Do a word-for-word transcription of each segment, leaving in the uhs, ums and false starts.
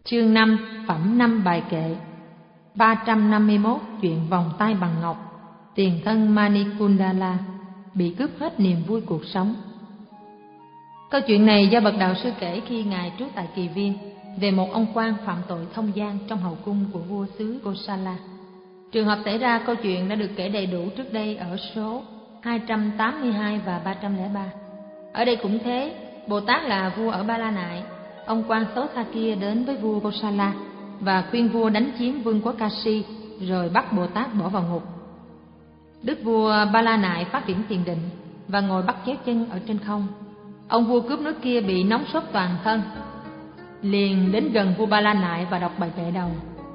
Chương năm, phẩm năm bài kệ. Ba trăm năm mươi mốt. Chuyện vòng tay bằng ngọc. Tiền thân Manikundala bị cướp hết niềm vui cuộc sống. Câu chuyện này do bậc đạo sư kể khi ngài trú tại Kỳ Viên về một ông quan phạm tội thông gian trong hậu cung của vua xứ Kosala. Trường hợp xảy ra câu chuyện đã được kể đầy đủ trước đây ở số hai trăm tám mươi hai và ba trăm lẻ ba. Ở đây cũng thế, Bồ Tát là vua ở Ba La Nại. Ông quan xấu xa kia đến với vua Kosala và khuyên vua đánh chiếm vương quốc Kashi, rồi bắt Bồ Tát bỏ vào ngục. Đức vua Ba La Nại phát triển thiền định và ngồi bắt chéo chân ở trên không. Ông vua cướp nước kia bị nóng sốt toàn thân, liền đến gần vua Ba La Nại và đọc bài kệ đầu.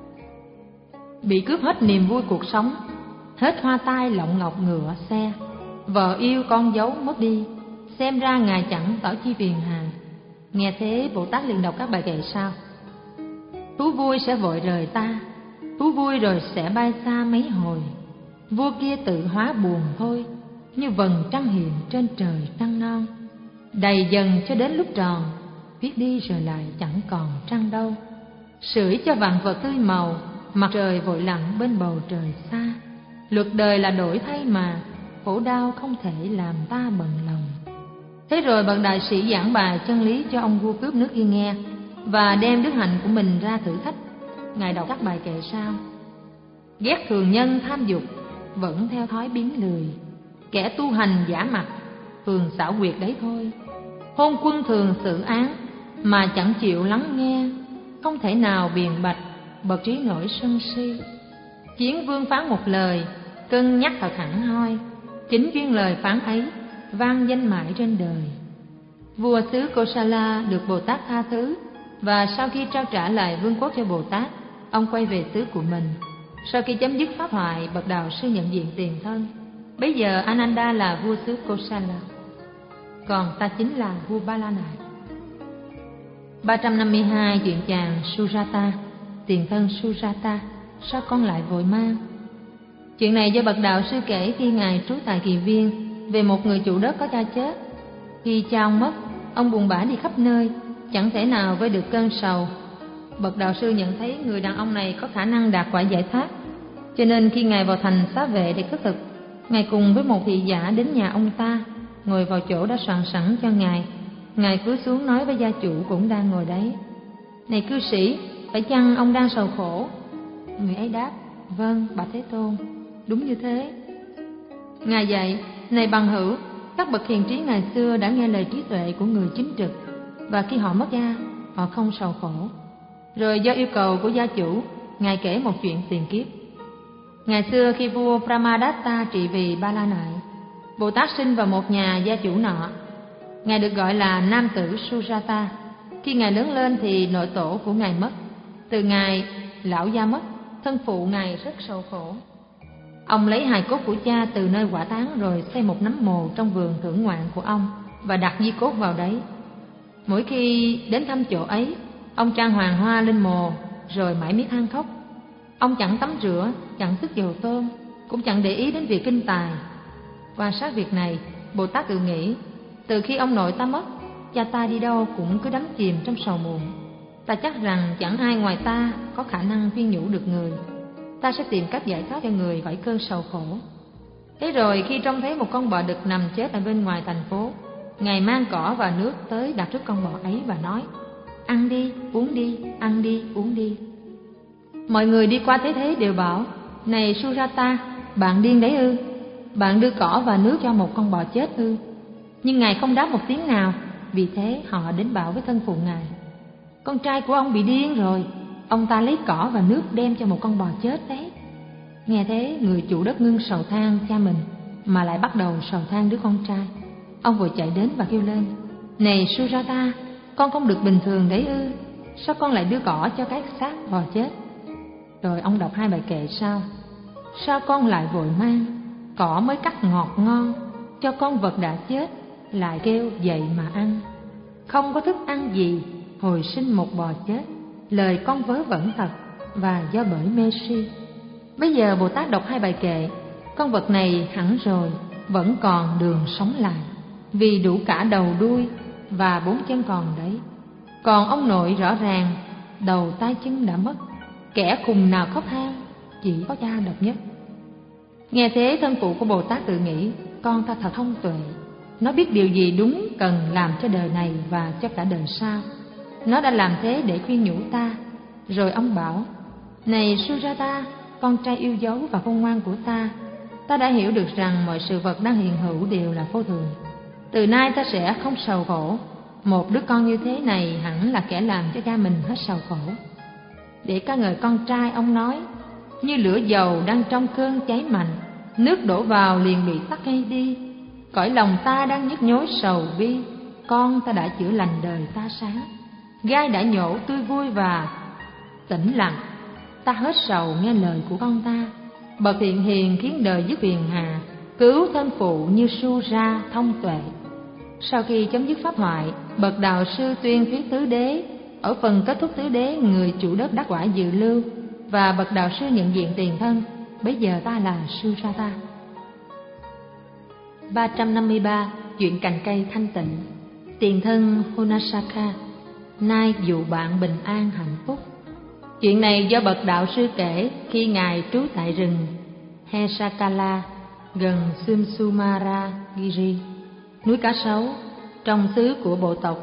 Bị cướp hết niềm vui cuộc sống, hết hoa tai lọng ngọc ngựa xe, vợ yêu con dấu mất đi, xem ra ngài chẳng tỏ chi phiền hà. Nghe thế, Bồ Tát liền đọc các bài kệ sau: Thú vui sẽ vội rời ta, thú vui rồi sẽ bay xa mấy hồi. Vua kia tự hóa buồn thôi, như vầng trăng hiện trên trời trăng non. Đầy dần cho đến lúc tròn, biết đi rồi lại chẳng còn trăng đâu. Sưởi cho vạn vật tươi màu, mặt trời vội lặn bên bầu trời xa. Luật đời là đổi thay mà, khổ đau không thể làm ta bận lòng. Thế rồi bậc đại sĩ giảng bài chân lý cho ông vua cướp nước kia nghe, và đem đức hạnh của mình ra thử thách. Ngài đọc các bài kệ sau: Ghét thường nhân tham dục, vẫn theo thói biến lười. Kẻ tu hành giả mặt, thường xảo quyệt đấy thôi. Hôn quân thường xử án, mà chẳng chịu lắng nghe. Không thể nào biện bạch, bậc trí nổi sân si. Chiến vương phán một lời, cân nhắc thật hẳn hoi. Chính viên lời phán ấy, vang danh mãi trên đời. Vua xứ Kosala được Bồ Tát tha thứ, và sau khi trao trả lại vương quốc cho Bồ Tát, ông quay về xứ của mình. Sau khi chấm dứt pháp thoại, bậc đạo sư nhận diện tiền thân. Bây giờ Ananda là vua xứ Kosala, còn ta chính là vua Ba La Nại. Ba trăm năm mươi hai. Chuyện chàng Sujata. Tiền thân Sujata, sao con lại vội mang? Chuyện này do bậc đạo sư kể khi ngài trú tại Kỳ Viên về một người chủ đất có cha chết. Khi cha ông mất, ông buồn bã đi khắp nơi, chẳng thể nào vơi được cơn sầu. Bậc đạo sư nhận thấy người đàn ông này có khả năng đạt quả giải thoát, cho nên khi ngài vào thành Xá Vệ để khất thực, ngài cùng với một thị giả đến nhà ông ta, ngồi vào chỗ đã soạn sẵn cho ngài. Ngài cúi xuống nói với gia chủ cũng đang ngồi đấy: Này cư sĩ, phải chăng ông đang sầu khổ? Người ấy đáp: Vâng, bạch Thế Tôn, đúng như thế. Ngài dạy: Này bằng hữu, các bậc hiền trí ngày xưa đã nghe lời trí tuệ của người chính trực, và khi họ mất cha, họ không sầu khổ. Rồi do yêu cầu của gia chủ, ngài kể một chuyện tiền kiếp. Ngày xưa khi vua Brahmadatta trị vì Ba La Nại, Bồ Tát sinh vào một nhà gia chủ nọ. Ngài được gọi là nam tử Sujata. Khi ngài lớn lên thì nội tổ của ngài mất. Từ ngày lão gia mất, thân phụ ngài rất sầu khổ. Ông lấy hài cốt của cha từ nơi hỏa táng, rồi xây một nấm mồ trong vườn thưởng ngoạn của ông và đặt di cốt vào đấy. Mỗi khi đến thăm chỗ ấy, ông trang hoàng hoa lên mồ, rồi mãi miết than khóc. Ông chẳng tắm rửa, chẳng sức dầu tôm, cũng chẳng để ý đến việc kinh tài. Quan sát việc này, Bồ Tát tự nghĩ: từ khi ông nội ta mất, cha ta đi đâu cũng cứ đắm chìm trong sầu muộn. Ta chắc rằng chẳng ai ngoài ta có khả năng khuyên nhủ được người. Ta sẽ tìm cách giải thoát cho người khỏi cơn sầu khổ. Thế rồi khi trông thấy một con bò đực nằm chết ở bên ngoài thành phố, ngài mang cỏ và nước tới đặt trước con bò ấy và nói: Ăn đi, uống đi, ăn đi, uống đi. Mọi người đi qua thấy thế đều bảo: Này Sujata, bạn điên đấy ư? Bạn đưa cỏ và nước cho một con bò chết ư? Nhưng ngài không đáp một tiếng nào. Vì thế họ đến bảo với thân phụ ngài: Con trai của ông bị điên rồi, ông ta lấy cỏ và nước đem cho một con bò chết đấy. Nghe thế, người chủ đất ngưng sầu than cha mình, mà lại bắt đầu sầu than đứa con trai. Ông vội chạy đến và kêu lên: Này Sujata, con không được bình thường đấy ư? Sao con lại đưa cỏ cho cái xác bò chết? Rồi ông đọc hai bài kệ sau: Sao con lại vội mang, cỏ mới cắt ngọt ngon, cho con vật đã chết, lại kêu dậy mà ăn. Không có thức ăn gì, hồi sinh một bò chết, lời con vớ vẩn thật, và do bởi mê si. Bây giờ Bồ Tát đọc hai bài kệ, con vật này hẳn rồi, vẫn còn đường sống lại, vì đủ cả đầu đuôi và bốn chân còn đấy. Còn ông nội rõ ràng đầu tay chân đã mất, kẻ khùng nào khóc than, chỉ có cha độc nhất. Nghe thế, thân phụ của Bồ Tát tự nghĩ, con ta thật thông tuệ, nó biết điều gì đúng cần làm cho đời này và cho cả đời sau. Nó đã làm thế để khuyên nhủ ta. Rồi ông bảo, này Sujata, con trai yêu dấu và khôn ngoan của ta, ta đã hiểu được rằng mọi sự vật đang hiện hữu đều là vô thường. Từ nay ta sẽ không sầu khổ. Một đứa con như thế này hẳn là kẻ làm cho cha mình hết sầu khổ. Để ca ngợi con trai, ông nói, như lửa dầu đang trong cơn cháy mạnh, nước đổ vào liền bị tắt ngay đi. Cõi lòng ta đang nhức nhối sầu bi, con ta đã chữa lành đời ta sáng. Gai đã nhổ tươi vui và tĩnh lặng, ta hết sầu nghe lời của con ta. Bậc thiện hiền khiến đời dứt phiền hà, cứu thân phụ như su ra thông tuệ. Sau khi chấm dứt pháp thoại, bậc đạo sư tuyên thuyết tứ đế. Ở phần kết thúc tứ đế, người chủ đất đắc quả dự lưu, và bậc đạo sư nhận diện tiền thân. Bấy giờ ta là Sujata. ba trăm năm mươi ba. Chuyện cành cây thanh tịnh. Tiền thân Hunasaka, nay dù bạn bình an hạnh phúc. Chuyện này do bậc đạo sư kể khi ngài trú tại rừng Hesakala gần Sumsumara Giri, núi cá sấu, trong xứ của bộ tộc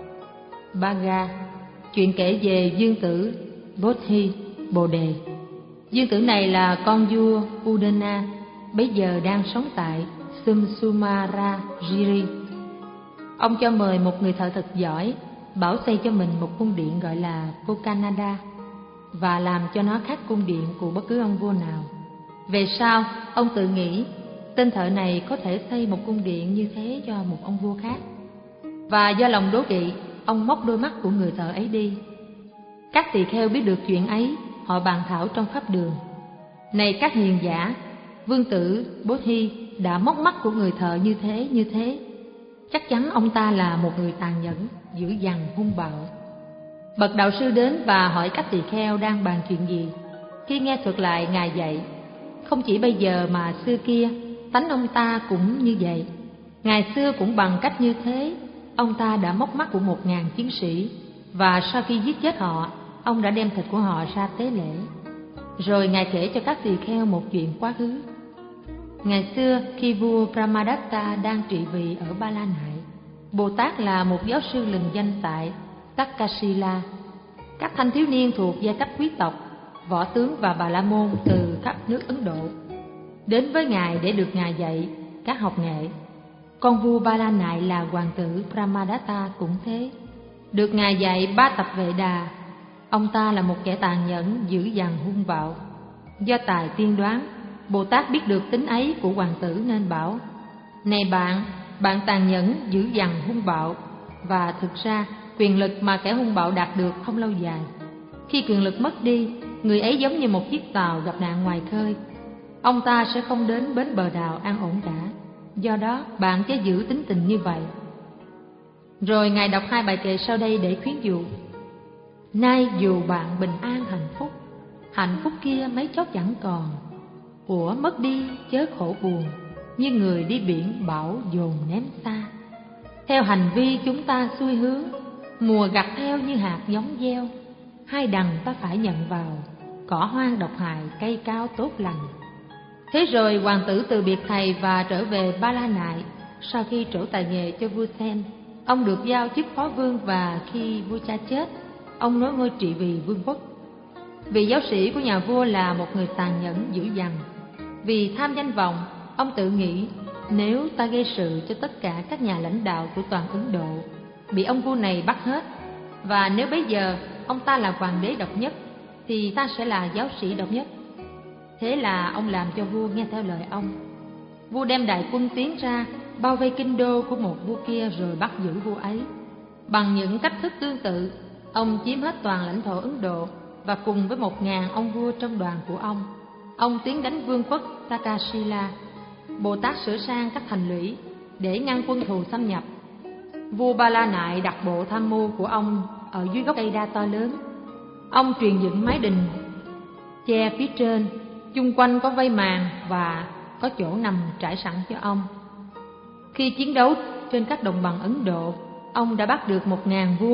Baga. Chuyện kể về dương tử Bodhi Bồ Đề. Dương tử này là con vua Udana, bấy giờ đang sống tại Sumsumara Giri. Ông cho mời một người thợ thật giỏi, bảo xây cho mình một cung điện gọi là Kokanada, và làm cho nó khác cung điện của bất cứ ông vua nào. Về sau, ông tự nghĩ tên thợ này có thể xây một cung điện như thế cho một ông vua khác, và do lòng đố kỵ, ông móc đôi mắt của người thợ ấy đi. Các tỳ kheo biết được chuyện ấy, họ bàn thảo trong pháp đường, này các hiền giả, vương tử Bodhi đã móc mắt của người thợ như thế như thế, chắc chắn ông ta là một người tàn nhẫn, dữ dằn, hung bạo. Bậc đạo sư đến và hỏi các tỳ kheo đang bàn chuyện gì. Khi nghe thuật lại, ngài dạy, không chỉ bây giờ mà xưa kia, tánh ông ta cũng như vậy. Ngày xưa cũng bằng cách như thế, ông ta đã móc mắt của một ngàn chiến sĩ, và sau khi giết chết họ, ông đã đem thịt của họ ra tế lễ. Rồi ngài kể cho các tỳ kheo một chuyện quá khứ. Ngày xưa, khi vua Brahmadatta đang trị vì ở Ba La Nại, Bồ Tát là một giáo sư lừng danh tại Takshila. Các thanh thiếu niên thuộc giai cấp quý tộc, võ tướng và bà la môn từ khắp nước Ấn Độ đến với ngài để được ngài dạy các học nghệ. Con vua Ba La Nại là hoàng tử Brahmadatta cũng thế, được ngài dạy ba tập Vệ Đà. Ông ta là một kẻ tàn nhẫn, dữ dằn, hung bạo. Do tài tiên đoán, Bồ Tát biết được tính ấy của hoàng tử nên bảo, này bạn, bạn tàn nhẫn, dữ dằn, hung bạo, và thực ra quyền lực mà kẻ hung bạo đạt được không lâu dài. Khi quyền lực mất đi, người ấy giống như một chiếc tàu gặp nạn ngoài khơi, ông ta sẽ không đến bến bờ đào an ổn cả. Do đó bạn chớ giữ tính tình như vậy. Rồi ngài đọc hai bài kệ sau đây để khuyến dụ. Nay dù bạn bình an hạnh phúc, hạnh phúc kia mấy chốc chẳng còn, của mất đi chớ khổ buồn, như người đi biển bão dồn ném xa. Theo hành vi chúng ta xuôi hướng, mùa gặt theo như hạt giống gieo, hai đằng ta phải nhận vào, cỏ hoang độc hại, cây cao tốt lành. Thế rồi hoàng tử từ biệt thầy và trở về Ba La Nại. Sau khi trổ tài nghề cho vua Sen, ông được giao chức phó vương, và khi vua cha chết, ông nối ngôi trị vì vương quốc. Vị giáo sĩ của nhà vua là một người tàn nhẫn dữ dằn. Vì tham danh vọng, ông tự nghĩ, nếu ta gây sự cho tất cả các nhà lãnh đạo của toàn Ấn Độ, bị ông vua này bắt hết, và nếu bấy giờ ông ta là hoàng đế độc nhất, thì ta sẽ là giáo sĩ độc nhất. Thế là ông làm cho vua nghe theo lời ông. Vua đem đại quân tiến ra, bao vây kinh đô của một vua kia rồi bắt giữ vua ấy. Bằng những cách thức tương tự, ông chiếm hết toàn lãnh thổ Ấn Độ, và cùng với một ngàn ông vua trong đoàn của ông, ông tiến đánh vương quốc Takshila. Bồ Tát sửa sang các thành lũy để ngăn quân thù xâm nhập. Vua Ba La Nại đặt bộ tham mưu của ông ở dưới gốc cây đa to lớn. Ông truyền dựng mái đình che phía trên, chung quanh có vây màn và có chỗ nằm trải sẵn cho ông. Khi chiến đấu trên các đồng bằng Ấn Độ, ông đã bắt được một ngàn vua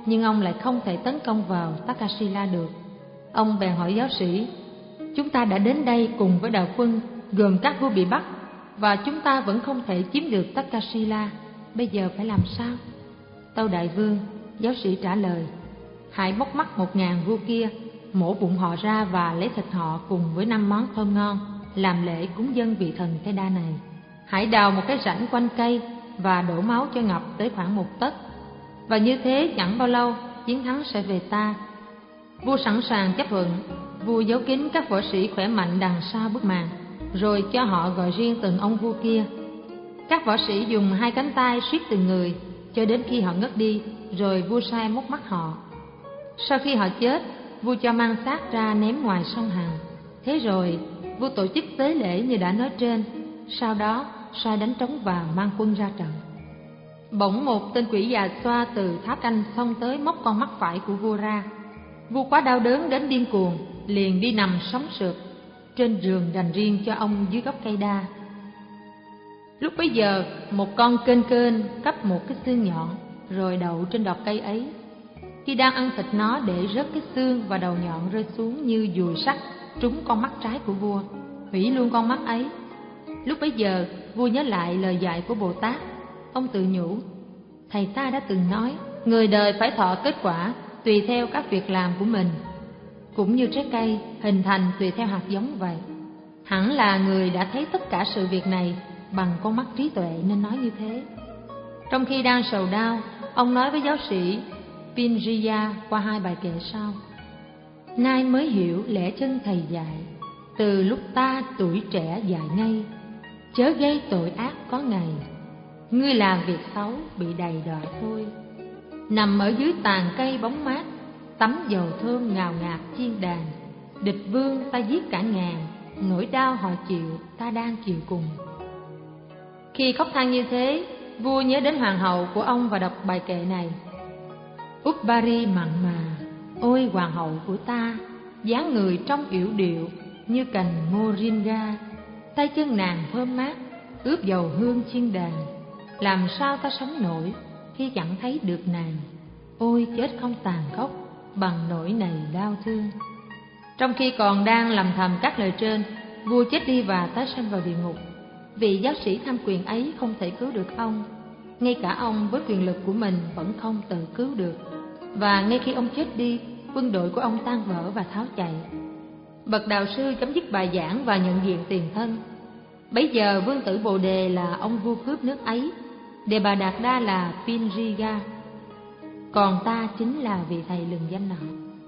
nhưng ông lại không thể tấn công vào Takasila được. Ông bèn hỏi giáo sĩ: chúng ta đã đến đây cùng với đạo quân gồm các vua bị bắt, và chúng ta vẫn không thể chiếm được Takasila, bây giờ phải làm sao? Tâu đại vương, giáo sĩ trả lời: hãy móc mắt một ngàn vua kia, mổ bụng họ ra và lấy thịt họ cùng với năm món thơm ngon làm lễ cúng dâng vị thần Cây Đa này. Hãy đào một cái rãnh quanh cây và đổ máu cho ngập tới khoảng một tấc, và như thế chẳng bao lâu chiến thắng sẽ về ta. Vua sẵn sàng chấp thuận. Vua giấu kín các võ sĩ khỏe mạnh đằng sau bức màn, rồi cho họ gọi riêng từng ông vua kia. Các võ sĩ dùng hai cánh tay siết từng người cho đến khi họ ngất đi, rồi vua sai móc mắt họ. Sau khi họ chết, vua cho mang xác ra ném ngoài sông Hằng. Thế rồi vua tổ chức tế lễ như đã nói trên. Sau đó sai đánh trống và mang quân ra trận. Bỗng một tên quỷ già xoa từ tháp canh xông tới móc con mắt phải của vua ra. Vua quá đau đớn đến điên cuồng, liền đi nằm sóng sượt trên giường dành riêng cho ông dưới gốc cây đa. Lúc bấy giờ, một con kênh kênh cắp một cái xương nhọn rồi đậu trên đọt cây ấy. Khi đang ăn thịt nó, để rớt cái xương và đầu nhọn rơi xuống như dùi sắt trúng con mắt trái của vua, hủy luôn con mắt ấy. Lúc bấy giờ, vua nhớ lại lời dạy của Bồ Tát. Ông tự nhủ: thầy ta đã từng nói, người đời phải thọ kết quả tùy theo các việc làm của mình, cũng như trái cây hình thành tùy theo hạt giống vậy. Hẳn là người đã thấy tất cả sự việc này bằng con mắt trí tuệ nên nói như thế. Trong khi đang sầu đau, ông nói với giáo sĩ Pinriya qua hai bài kệ sau: nay mới hiểu lẽ chân thầy dạy, từ lúc ta tuổi trẻ dạy ngay, chớ gây tội ác có ngày, ngươi làm việc xấu bị đầy đọa thôi. Nằm ở dưới tàn cây bóng mát, tắm dầu thơm ngào ngạt chiên đàn, địch vương ta giết cả ngàn, nỗi đau họ chịu ta đang chịu cùng. Khi khóc than như thế, vua nhớ đến hoàng hậu của ông và đọc bài kệ này: Uppari mặn mà, ôi hoàng hậu của ta, dáng người trong yểu điệu như cành moringa, tay chân nàng thơm mát, ướp dầu hương chiên đàn. Làm sao ta sống nổi khi chẳng thấy được nàng, ôi chết không tàn khốc bằng nỗi này đau thương. Trong khi còn đang lầm thầm các lời trên, vua chết đi và tái sanh vào địa ngục. Vị giáo sĩ tham quyền ấy không thể cứu được ông. Ngay cả ông với quyền lực của mình vẫn không tự cứu được. Và ngay khi ông chết đi, quân đội của ông tan vỡ và tháo chạy. Bậc đạo sư chấm dứt bài giảng và nhận diện tiền thân. Bấy giờ vương tử Bồ Đề là ông vua cướp nước ấy, Đề Bà Đạt Đa là Pinriga, còn ta chính là vị thầy lừng danh nọ.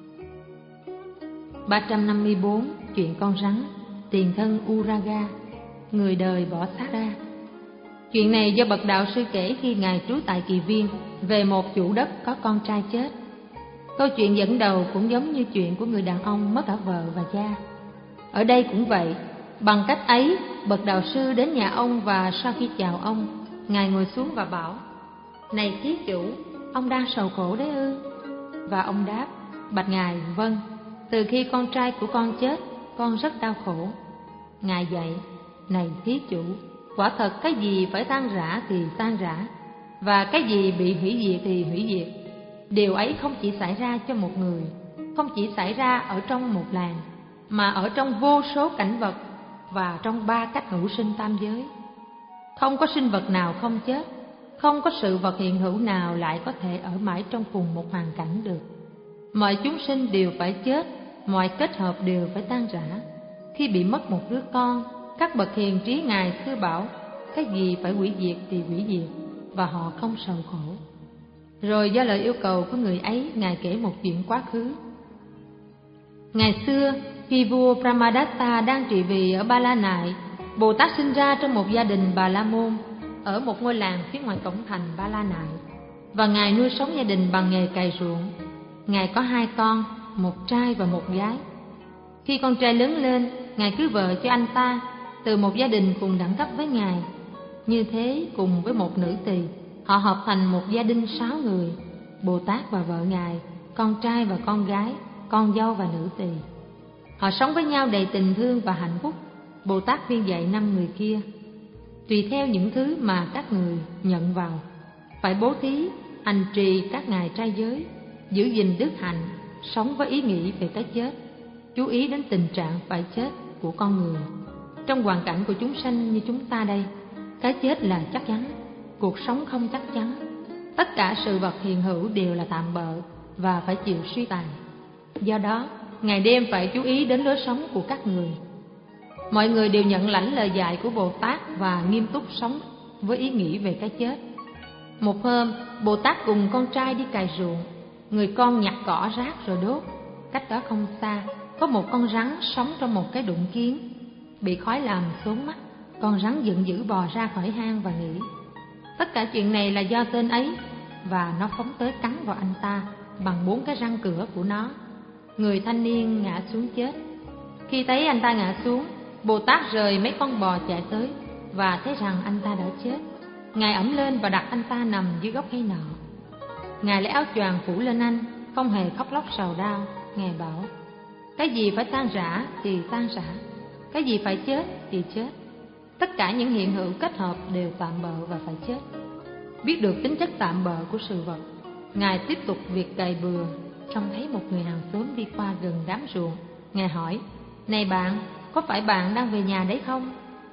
ba trăm năm mươi bốn. Chuyện con rắn. Tiền thân Uraga, người đời bỏ xác ra. Chuyện này do bậc đạo sư kể khi ngài trú tại Kỳ Viên về một chủ đất có con trai chết. Câu chuyện dẫn đầu cũng giống như chuyện của người đàn ông mất cả vợ và cha. Ở đây cũng vậy. Bằng cách ấy, bậc đạo sư đến nhà ông và sau khi chào ông, ngài ngồi xuống và bảo: này thí chủ, ông đang sầu khổ đấy ư? Và ông đáp: bạch ngài, vâng, từ khi con trai của con chết, con rất đau khổ. Ngài dạy: này thí chủ, quả thật cái gì phải tan rã thì tan rã, và cái gì bị hủy diệt thì hủy diệt. Điều ấy không chỉ xảy ra cho một người, không chỉ xảy ra ở trong một làng, mà ở trong vô số cảnh vật và trong ba cách hữu sinh tam giới. Không có sinh vật nào không chết, không có sự vật hiện hữu nào lại có thể ở mãi trong cùng một hoàn cảnh được. Mọi chúng sinh đều phải chết, mọi kết hợp đều phải tan rã. Khi bị mất một đứa con, các bậc hiền trí ngài xưa bảo cái gì phải hủy diệt thì hủy diệt, và họ không sầu khổ. Rồi do lời yêu cầu của người ấy, ngài kể một chuyện quá khứ. Ngày xưa, khi vua Brahmadatta đang trị vì ở Ba La Nại, Bồ Tát sinh ra trong một gia đình Bà La Môn ở một ngôi làng phía ngoài cổng thành Ba La Nại, và ngài nuôi sống gia đình bằng nghề cày ruộng. Ngài có hai con, một trai và một gái. Khi con trai lớn lên, ngài cưới vợ cho anh ta từ một gia đình cùng đẳng cấp với ngài. Như thế, cùng với một nữ tỳ, họ hợp thành một gia đình sáu người: Bồ Tát và vợ ngài, con trai và con gái, con dâu và nữ tỳ. Họ sống với nhau đầy tình thương và hạnh phúc. Bồ Tát khuyên dạy năm người kia: tùy theo những thứ mà các người nhận vào, phải bố thí, hành trì các ngày trai giới, giữ gìn đức hạnh, sống với ý nghĩ về cái chết, chú ý đến tình trạng phải chết của con người. Trong hoàn cảnh của chúng sanh như chúng ta đây, cái chết là chắc chắn, cuộc sống không chắc chắn. Tất cả sự vật hiện hữu đều là tạm bợ và phải chịu suy tàn. Do đó, ngày đêm phải chú ý đến lối sống của các người. Mọi người đều nhận lãnh lời dạy của Bồ Tát và nghiêm túc sống với ý nghĩ về cái chết. Một hôm, Bồ Tát cùng con trai đi cày ruộng. Người con nhặt cỏ rác rồi đốt. Cách đó không xa, có một con rắn sống trong một cái đụng kiến. Bị khói làm sốn mắt, con rắn giận dữ bò ra khỏi hang và nghĩ tất cả chuyện này là do tên ấy, và nó phóng tới cắn vào anh ta bằng bốn cái răng cửa của nó. Người thanh niên ngã xuống chết. Khi thấy anh ta ngã xuống, Bồ Tát rời mấy con bò chạy tới và thấy rằng anh ta đã chết. Ngài ẵm lên và đặt anh ta nằm dưới gốc cây nọ. Ngài lấy áo choàng phủ lên anh, không hề khóc lóc sầu đau. Ngài bảo, cái gì phải tan rã thì tan rã, cái gì phải chết thì chết. Tất cả những hiện hữu kết hợp đều tạm bợ và phải chết. Biết được tính chất tạm bợ của sự vật, Ngài tiếp tục việc cày bừa. Trông thấy một người hàng xóm đi qua gần đám ruộng. Ngài hỏi, này bạn, có phải bạn đang về nhà đấy không?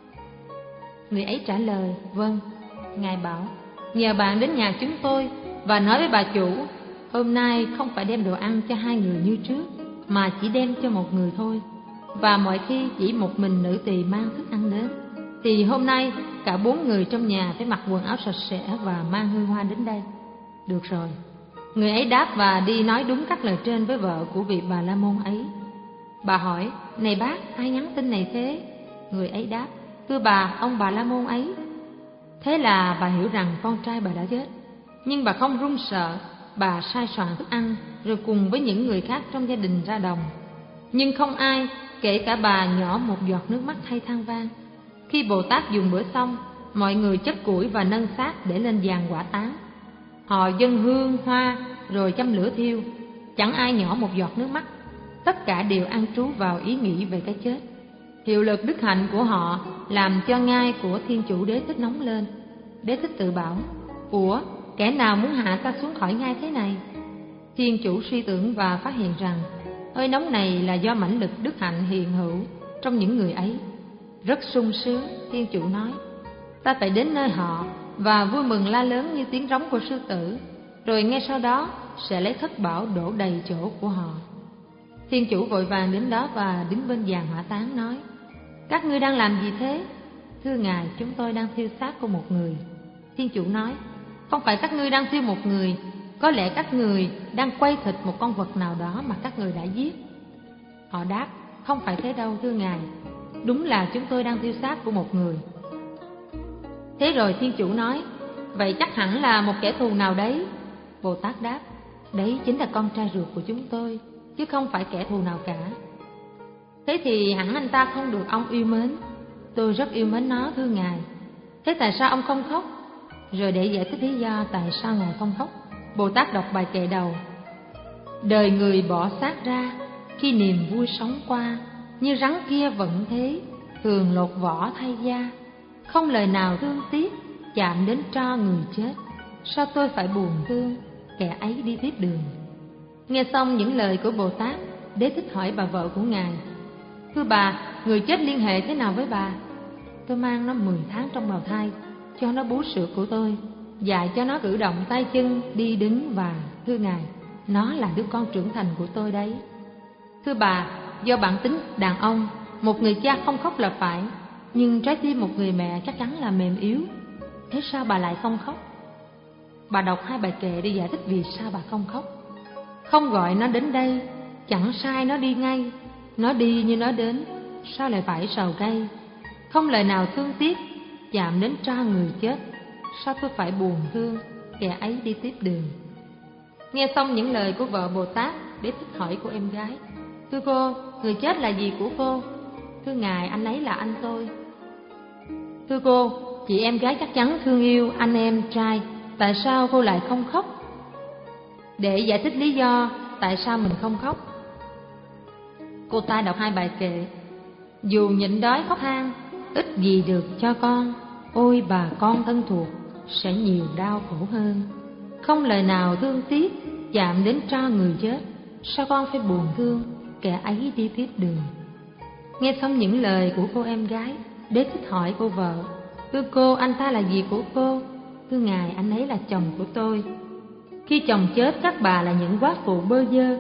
Người ấy trả lời, vâng. Ngài bảo, nhờ bạn đến nhà chúng tôi và nói với bà chủ, hôm nay không phải đem đồ ăn cho hai người như trước, mà chỉ đem cho một người thôi. Và mọi khi chỉ một mình nữ tỳ mang thức ăn đến, thì hôm nay cả bốn người trong nhà phải mặc quần áo sạch sẽ và mang hương hoa đến đây. Được rồi. Người ấy đáp và đi nói đúng các lời trên với vợ của vị Bà La Môn ấy. Bà hỏi, này bác, ai nhắn tin này thế? Người ấy đáp, thưa bà, ông Bà La Môn ấy. Thế là bà hiểu rằng con trai bà đã chết. Nhưng bà không run sợ. Bà sai soạn thức ăn rồi cùng với những người khác trong gia đình ra đồng. Nhưng không ai, kể cả bà, nhỏ một giọt nước mắt hay than vang. Khi Bồ Tát dùng bữa xong, mọi người chất củi và nâng xác để lên giàn hỏa táng. Họ dâng hương, hoa rồi châm lửa thiêu. Chẳng ai nhỏ một giọt nước mắt. Tất cả đều an trú vào ý nghĩ về cái chết. Hiệu lực đức hạnh của họ làm cho ngai của Thiên Chủ Đế Thích nóng lên. Đế Thích tự bảo, ủa, kẻ nào muốn hạ ta xuống khỏi ngai thế này? Thiên Chủ suy tưởng và phát hiện rằng hơi nóng này là do mãnh lực đức hạnh hiện hữu trong những người ấy. Rất sung sướng, Thiên Chủ nói, ta phải đến nơi họ và vui mừng la lớn như tiếng rống của sư tử, rồi ngay sau đó sẽ lấy thất bảo đổ đầy chỗ của họ. Thiên Chủ vội vàng đến đó và đứng bên giàn hỏa táng nói, các ngươi đang làm gì thế? Thưa Ngài, chúng tôi đang thiêu xác của một người. Thiên Chủ nói, không phải các ngươi đang thiêu một người, có lẽ các người đang quay thịt một con vật nào đó mà các người đã giết. Họ đáp, không phải thế đâu thưa Ngài, đúng là chúng tôi đang thiêu xác của một người. Thế rồi Thiên Chủ nói, vậy chắc hẳn là một kẻ thù nào đấy. Bồ Tát đáp, đấy chính là con trai ruột của chúng tôi, chứ không phải kẻ thù nào cả. Thế thì hẳn anh ta không được ông yêu mến. Tôi rất yêu mến nó thưa Ngài. Thế tại sao ông không khóc? Rồi để giải thích lý do tại sao Ngài không khóc, Bồ Tát đọc bài kệ đầu. Đời người bỏ xác ra, khi niềm vui sống qua, như rắn kia vẫn thế, thường lột vỏ thay da. Không lời nào thương tiếc, chạm đến tro người chết. Sao tôi phải buồn thương, kẻ ấy đi tiếp đường. Nghe xong những lời của Bồ Tát, Đế Thích hỏi bà vợ của Ngài, thưa bà, người chết liên hệ thế nào với bà? Tôi mang nó mười tháng trong bào thai, cho nó bú sữa của tôi, dạy cho nó cử động tay chân, đi đứng, và thưa Ngài, nó là đứa con trưởng thành của tôi đấy. Thưa bà, do bản tính đàn ông, một người cha không khóc là phải, nhưng trái tim một người mẹ chắc chắn là mềm yếu. Thế sao bà lại không khóc? Bà đọc hai bài kệ để giải thích vì sao bà không khóc. Không gọi nó đến đây, chẳng sai nó đi ngay. Nó đi như nó đến, sao lại phải sầu cay? Không lời nào thương tiếc, chạm đến tro người chết. Sao tôi phải buồn thương, kẻ ấy đi tiếp đường. Nghe xong những lời của vợ Bồ Tát, Đế Thích hỏi cô em gái, thưa cô, người chết là gì của cô? Thưa Ngài, anh ấy là anh tôi. Thưa cô, chị em gái chắc chắn thương yêu anh em trai, tại sao cô lại không khóc? Để giải thích lý do tại sao mình không khóc, cô ta đọc hai bài kệ. Dù nhịn đói khóc than, ít gì được cho con, ôi bà con thân thuộc sẽ nhiều đau khổ hơn. Không lời nào thương tiếc, chạm đến tro người chết, sao con phải buồn thương kẻ ấy đi tiếp đường? Nghe xong những lời của cô em gái, Đế Thích hỏi cô vợ: Thưa cô, anh ta là gì của cô? Thưa ngài, anh ấy là chồng của tôi. Khi chồng chết, các bà là những quá phụ bơ vơ.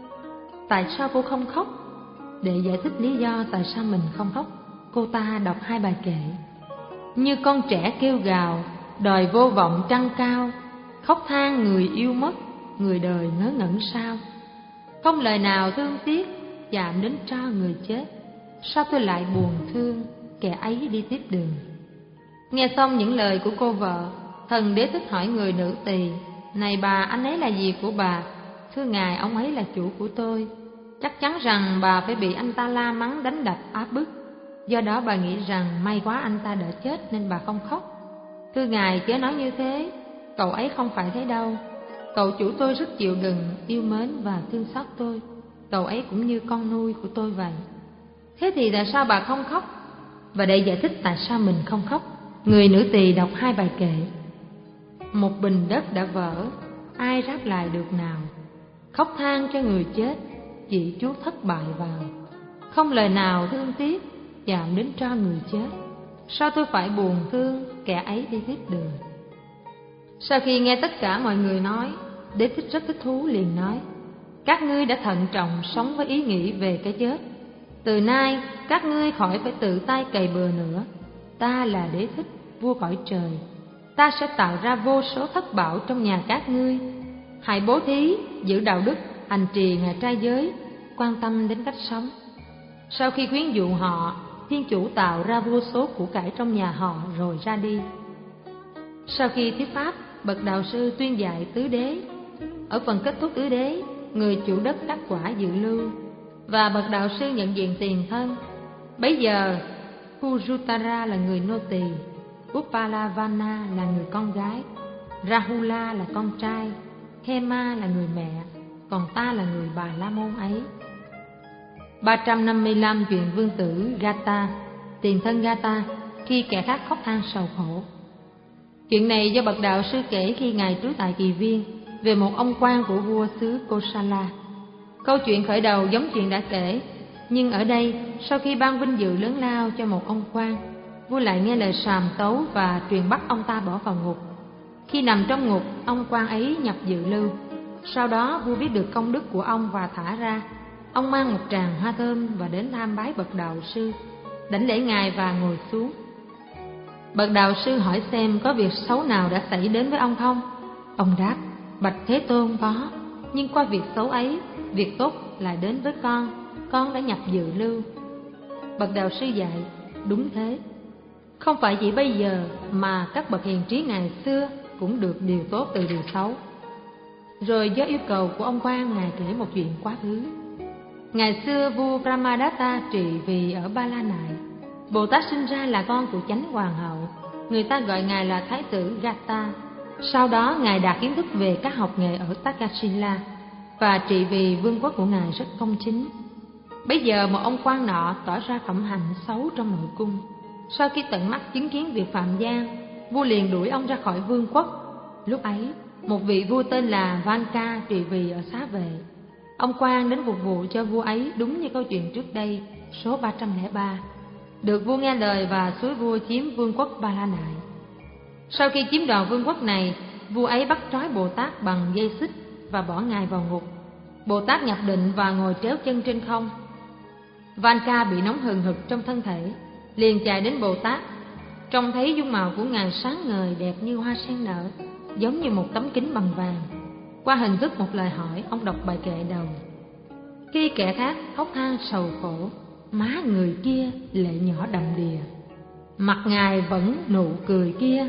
Tại sao cô không khóc? Để giải thích lý do tại sao mình không khóc, cô ta đọc hai bài kệ: Như con trẻ kêu gào, đòi vô vọng trăng cao, khóc than người yêu mất, người đời ngớ ngẩn sao. Không lời nào thương tiếc, chạm đến tro người chết, sao tôi lại buồn thương kẻ ấy đi tiếp đường? Nghe xong những lời của cô vợ, thần Đế Thích hỏi người nữ tỳ: Này bà, anh ấy là gì của bà? Thưa ngài, ông ấy là chủ của tôi. Chắc chắn rằng bà phải bị anh ta la mắng, đánh đập, áp bức. Do đó bà nghĩ rằng may quá anh ta đã chết nên bà không khóc. Thưa ngài, chớ nói như thế, cậu ấy không phải thế đâu. Cậu chủ tôi rất chịu đựng, yêu mến và thương xót tôi. Cậu ấy cũng như con nuôi của tôi vậy. Thế thì tại sao bà không khóc? Và để giải thích tại sao mình không khóc, người nữ tỳ đọc hai bài kệ: Một bình đất đã vỡ, ai ráp lại được nào? Khóc than cho người chết, chỉ chuốt thất bại vào. Không lời nào thương tiếc, chạm đến tro người chết, sao tôi phải buồn thương kẻ ấy đi tiếp đường? Sau khi nghe tất cả mọi người nói, Đế Thích rất thích thú, liền nói: Các ngươi đã thận trọng sống với ý nghĩ về cái chết. Từ nay các ngươi khỏi phải tự tay cày bừa nữa. Ta là Đế Thích, vua cõi trời. Ta sẽ tạo ra vô số thất bảo trong nhà các ngươi. Hãy bố thí, giữ đạo đức, hành trì ngày trai giới, quan tâm đến cách sống. Sau khi khuyến dụ họ, Thiên Chủ tạo ra vô số của cải trong nhà họ rồi ra đi. Sau khi thuyết pháp, bậc đạo sư tuyên dạy tứ đế. Ở phần kết thúc tứ đế, người chủ đất đắc quả dự lưu và bậc đạo sư nhận diện tiền thân. Bấy giờ Purutara là người nô tỳ, Upalavana là người con gái, Rahula là con trai, Hema là người mẹ, còn ta là người bà la môn ấy. ba trăm năm mươi lăm chuyện vương tử Gata, tiền thân Gata, khi kẻ khác khóc than sầu khổ. Chuyện này do bậc đạo sư kể khi ngài trú tại Kỳ Viên về một ông quan của vua xứ Kosala. Câu chuyện khởi đầu giống chuyện đã kể, nhưng ở đây sau khi ban vinh dự lớn lao cho một ông quan, vua lại nghe lời sàm tấu và truyền bắt ông ta bỏ vào ngục. Khi nằm trong ngục, ông quan ấy nhập dự lưu. Sau đó vua biết được công đức của ông và thả ra. Ông mang một tràng hoa thơm và đến tham bái bậc đạo sư, đảnh lễ ngài và ngồi xuống. Bậc đạo sư hỏi xem có việc xấu nào đã xảy đến với ông không. Ông đáp: Bạch Thế Tôn, có, nhưng qua việc xấu ấy, việc tốt lại đến với con. Con đã nhập dự lưu. Bậc đạo sư dạy: Đúng thế, không phải chỉ bây giờ mà các bậc hiền trí ngày xưa cũng được điều tốt từ điều xấu. Rồi do yêu cầu của ông quan, ngài kể một chuyện quá khứ. Ngày xưa vua Brahmadatta trị vì ở Ba La Nại. Bồ Tát sinh ra là con của chánh hoàng hậu, người ta gọi ngài là Thái tử Gata. Sau đó ngài đạt kiến thức về các học nghệ ở Takshila và trị vì vương quốc của ngài rất công chính. Bây giờ một ông quan nọ tỏ ra phẩm hạnh xấu trong nội cung. Sau khi tận mắt chứng kiến việc phạm gian, vua liền đuổi ông ra khỏi vương quốc. Lúc ấy một vị vua tên là Vanka trị vì ở Xá Vệ. Ông quan đến phục vụ cho vua ấy đúng như câu chuyện trước đây, số ba trăm lẻ ba. Được vua nghe lời và xúi vua chiếm vương quốc Ba La Nại. Sau khi chiếm đoạt vương quốc này, vua ấy bắt trói Bồ Tát bằng dây xích và bỏ ngài vào ngục. Bồ Tát nhập định và ngồi tréo chân trên không. Vanka bị nóng hừng hực trong thân thể, liền chạy đến Bồ Tát. Trông thấy dung mạo của ngài sáng ngời đẹp như hoa sen nở, giống như một tấm kính bằng vàng. Qua hình thức một lời hỏi, ông đọc bài kệ đầu: Khi kẻ khác khóc than sầu khổ, má người kia lệ nhỏ đầm đìa, mặt ngài vẫn nụ cười kia,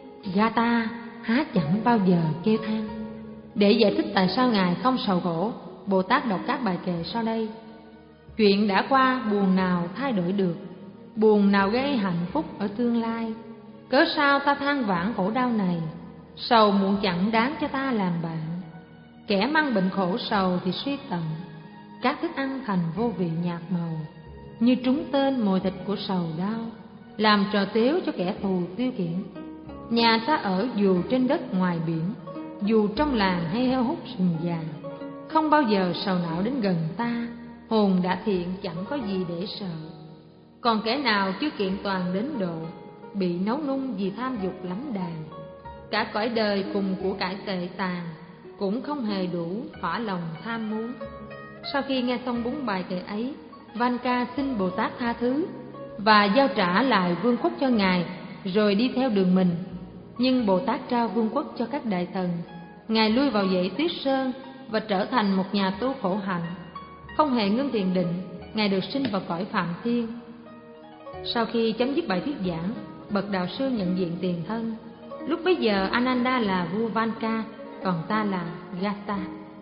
Gata há chẳng bao giờ kêu than. Để giải thích tại sao ngài không sầu khổ, Bồ Tát đọc các bài kệ sau đây: Chuyện đã qua buồn nào thay đổi được, buồn nào gây hạnh phúc ở tương lai. Cớ sao ta than vãn khổ đau này, sầu muộn chẳng đáng cho ta làm bạn. Kẻ mang bệnh khổ sầu thì suy tận, các thức ăn thành vô vị nhạt màu. Như trúng tên mồi thịt của sầu đau, làm trò tếu cho kẻ thù tiêu khiển. Nhà ta ở dù trên đất ngoài biển, dù trong làng hay heo hút rừng già, không bao giờ sầu não đến gần ta. Hồn đã thiện chẳng có gì để sợ. Còn kẻ nào chưa kiện toàn đến độ, bị nấu nung vì tham dục lắm đàn. Cả cõi đời cùng của cải tệ tàn, cũng không hề đủ thỏa lòng tham muốn. Sau khi nghe xong bốn bài kệ ấy, Vanka xin Bồ Tát tha thứ và giao trả lại vương quốc cho Ngài, rồi đi theo đường mình. Nhưng Bồ Tát trao vương quốc cho các đại thần. Ngài lui vào dãy Tuyết Sơn và trở thành một nhà tu khổ hạnh. Không hề ngưng thiền định, Ngài được sinh vào cõi Phạm Thiên. Sau khi chấm dứt bài thuyết giảng, bậc đạo sư nhận diện tiền thân. Lúc bấy giờ Ananda là vua Vanka, còn ta là Gata.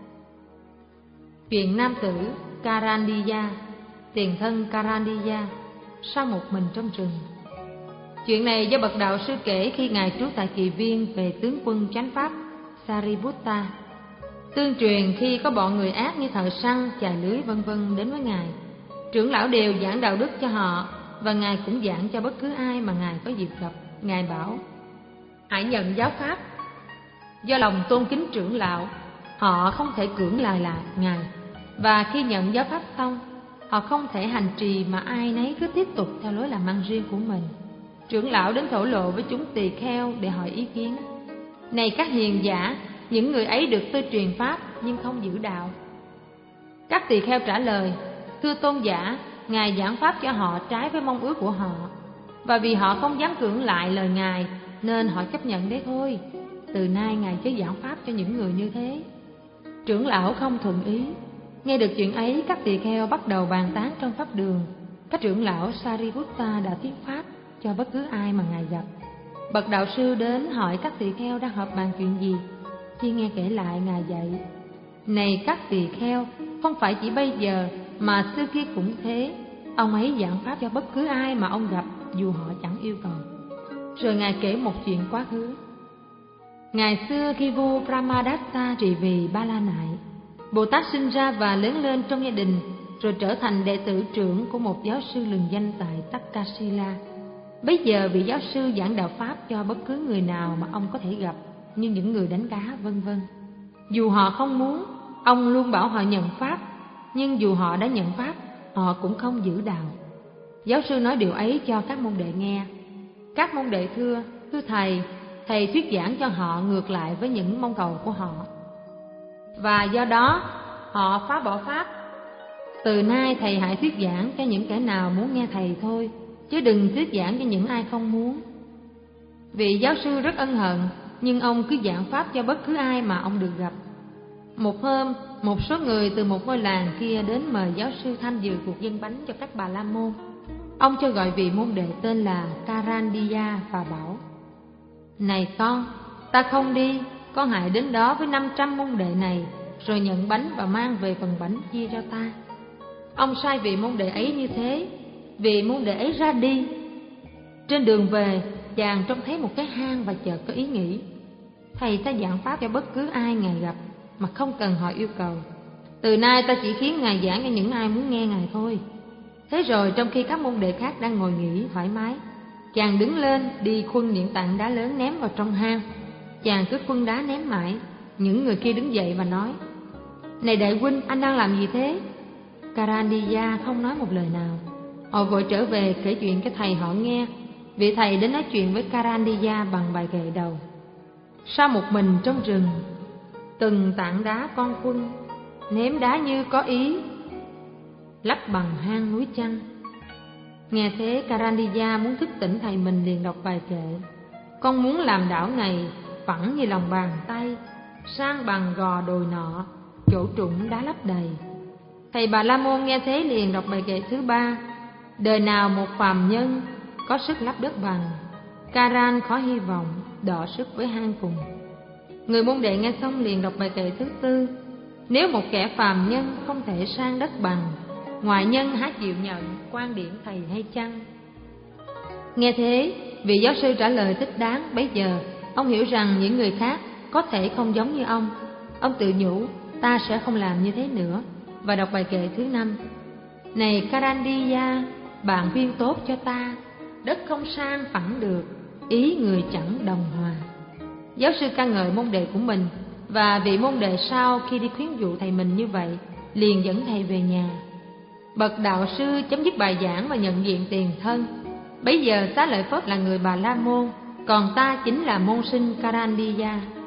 Chuyện nam tử Karandiya, tiền thân Karandiya, sau một mình trong rừng. Chuyện này do bậc đạo sư kể khi Ngài trú tại Kỳ Viên về tướng quân chánh pháp Sariputta. Tương truyền khi có bọn người ác như thợ săn, chài lưới vân vân đến với Ngài, trưởng lão đều giảng đạo đức cho họ, và Ngài cũng giảng cho bất cứ ai mà Ngài có dịp gặp. Ngài bảo: hãy nhận giáo pháp. Do lòng tôn kính trưởng lão, họ không thể cưỡng lại lại Ngài, và khi nhận giáo pháp xong, họ không thể hành trì mà ai nấy cứ tiếp tục theo lối làm ăn riêng của mình. Trưởng lão đến thổ lộ với chúng tỳ kheo để hỏi ý kiến. Này các hiền giả, những người ấy được tôi truyền pháp nhưng không giữ đạo. Các tỳ kheo trả lời: thưa tôn giả, Ngài giảng pháp cho họ trái với mong ước của họ, và vì họ không dám cưỡng lại lời Ngài nên họ chấp nhận đấy thôi. Từ nay Ngài chớ giảng pháp cho những người như thế. Trưởng lão không thuận ý. Nghe được chuyện ấy, các tỳ kheo bắt đầu bàn tán trong pháp đường. Các trưởng lão Sariputta đã thuyết pháp cho bất cứ ai mà Ngài gặp. Bậc đạo sư đến hỏi các tỳ kheo đang họp bàn chuyện gì. Khi nghe kể lại, Ngài dạy: này các tỳ kheo, không phải chỉ bây giờ mà xưa kia cũng thế. Ông ấy giảng pháp cho bất cứ ai mà ông gặp, dù họ chẳng yêu cầu. Rồi Ngài kể một chuyện quá khứ. Ngày xưa khi vua Brahmadatta trị vì Ba La Nại, Bồ Tát sinh ra và lớn lên trong gia đình, rồi trở thành đệ tử trưởng của một giáo sư lừng danh tại Takasila. Bấy giờ vị giáo sư giảng đạo pháp cho bất cứ người nào mà ông có thể gặp, như những người đánh cá vân vân. Dù họ không muốn, ông luôn bảo họ nhận pháp, nhưng dù họ đã nhận pháp, họ cũng không giữ đạo. Giáo sư nói điều ấy cho các môn đệ nghe. Các môn đệ thưa: thưa thầy, thầy thuyết giảng cho họ ngược lại với những mong cầu của họ, và do đó họ phá bỏ pháp. Từ nay thầy hãy thuyết giảng cho những kẻ nào muốn nghe thầy thôi, chứ đừng thuyết giảng cho những ai không muốn. Vị giáo sư rất ân hận, nhưng ông cứ giảng pháp cho bất cứ ai mà ông được gặp. Một hôm, một số người từ một ngôi làng kia đến mời giáo sư tham dự cuộc dâng bánh cho các bà la môn. Ông cho gọi vị môn đệ tên là Karandiya và bảo: này con, ta không đi, con hãy đến đó với năm trăm môn đệ này, rồi nhận bánh và mang về phần bánh chia cho ta. Ông sai vị môn đệ ấy như thế. Vị môn đệ ấy ra đi. Trên đường về, chàng trông thấy một cái hang và chợt có ý nghĩ: thầy ta giảng pháp cho bất cứ ai Ngài gặp mà không cần họ yêu cầu. Từ nay ta chỉ khiến Ngài giảng cho những ai muốn nghe Ngài thôi. Thế rồi trong khi các môn đệ khác đang ngồi nghỉ thoải mái, chàng đứng lên đi khuân những tảng đá lớn ném vào trong hang. Chàng cứ khuân đá ném mãi. Những người kia đứng dậy và nói: này đại huynh, anh đang làm gì thế? Karandiya không nói một lời nào. Họ vội trở về kể chuyện cho thầy họ nghe. Vị thầy đến nói chuyện với Karandiya bằng bài kệ đầu: sau một mình trong rừng, từng tảng đá con khuân, ném đá như có ý, lấp bằng hang núi chăng. Nghe thế, Karandiya muốn thức tỉnh thầy mình, liền đọc bài kệ: con muốn làm đảo này phẳng như lòng bàn tay, sang bằng gò đồi nọ, chỗ trũng đá lấp đầy. Thầy Bà La Môn nghe thế liền đọc bài kệ thứ ba: đời nào một phàm nhân có sức lấp đất bằng, Karan khó hy vọng đọ sức với hang cùng. Người môn đệ nghe xong liền đọc bài kệ thứ tư: nếu một kẻ phàm nhân không thể sang đất bằng, ngoại nhân há chịu nhận quan điểm thầy hay chăng? Nghe thế, vị giáo sư trả lời thích đáng. Bấy giờ ông hiểu rằng những người khác có thể không giống như ông. Ông tự nhủ: ta sẽ không làm như thế nữa, và đọc bài kệ thứ năm: này Karandiya, bạn khuyên tốt cho ta, đất không sang phẳng được, ý người chẳng đồng hòa. Giáo sư ca ngợi môn đệ của mình, và vị môn đệ sau khi đi khuyến dụ thầy mình như vậy liền dẫn thầy về nhà. Bậc đạo sư chấm dứt bài giảng và nhận diện tiền thân. Bấy giờ Xá Lợi Phất là người Bà La Môn, còn ta chính là môn sinh Karandiya.